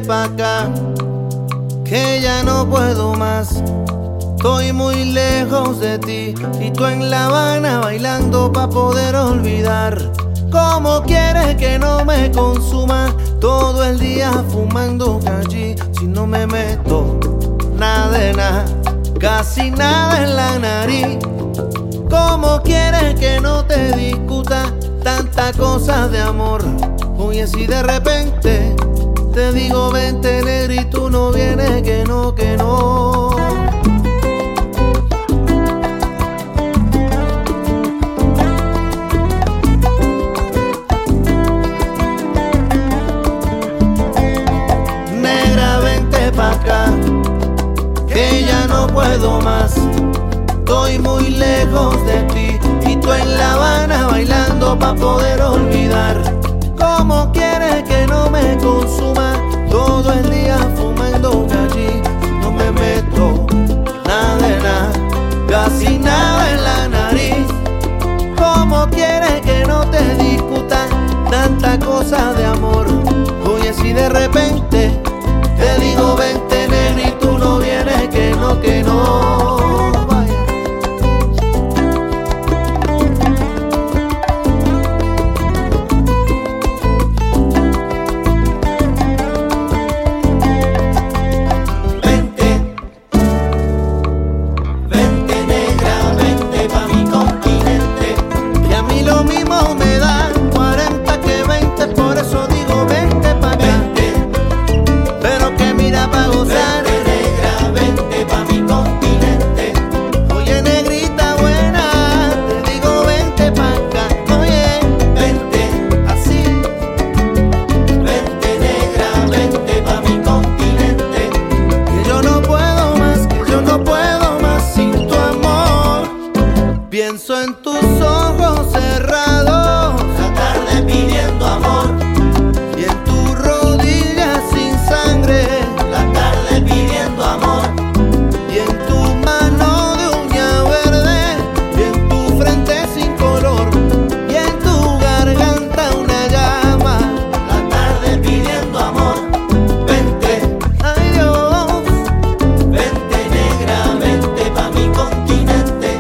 pa' acá, que ya no puedo más. Estoy muy lejos de ti y tú en La Habana bailando pa' poder olvidar. ¿Cómo quieres que no me consuma todo el día fumando allí? Si no me meto nada de nada, casi nada en la nariz. ¿Cómo quieres que no te discuta tantas cosas de amor? Oye, si de repente te digo vente negra y tú no vienes, que no, que no. Negra, vente pa' acá, que ya no puedo más. Estoy muy lejos de ti y tú en La Habana bailando pa' poder olvidar. ¿Cómo quieres que no me consuma todo el día fumando allí? No me meto nada de nada, casi nada en la nariz. ¿Cómo quieres que no te discuta tanta cosa de amor? Oye, si de repente te digo vente negra y tú no vienes, que no, que no. Pienso en tus ojos cerrados, la tarde pidiendo amor, y en tus rodillas sin sangre, la tarde pidiendo amor, y en tu mano de uña verde, y en tu frente sin color, y en tu garganta una llama, la tarde pidiendo amor. Vente, ay Dios, vente negra, vente pa' mi continente.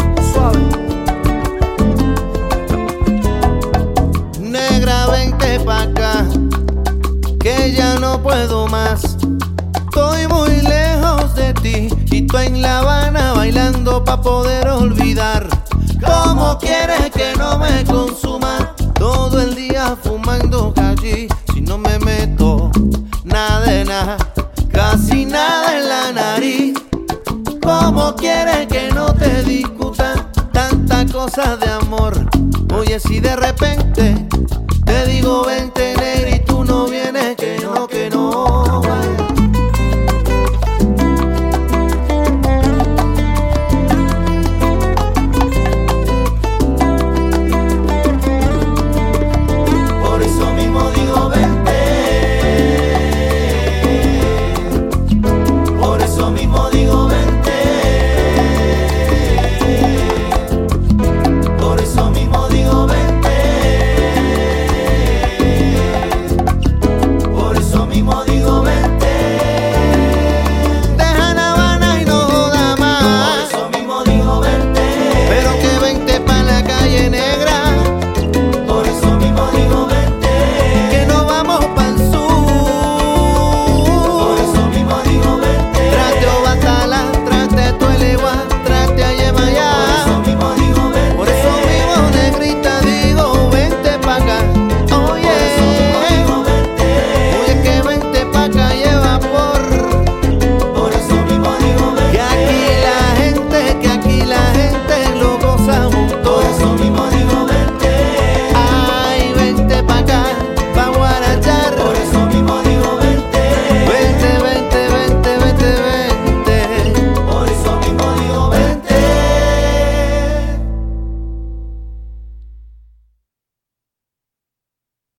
Negra, vente pa' acá, que ya no puedo más. Estoy muy lejos de ti y tú en La Habana bailando pa' poder olvidar. ¿Cómo quieres que no me consuma todo el día fumando allí? Si no me meto nada de nada, casi nada en la nariz. ¿Cómo quieres que no te discuta tantas cosas de amor? Oye, si de repente te digo vente negra y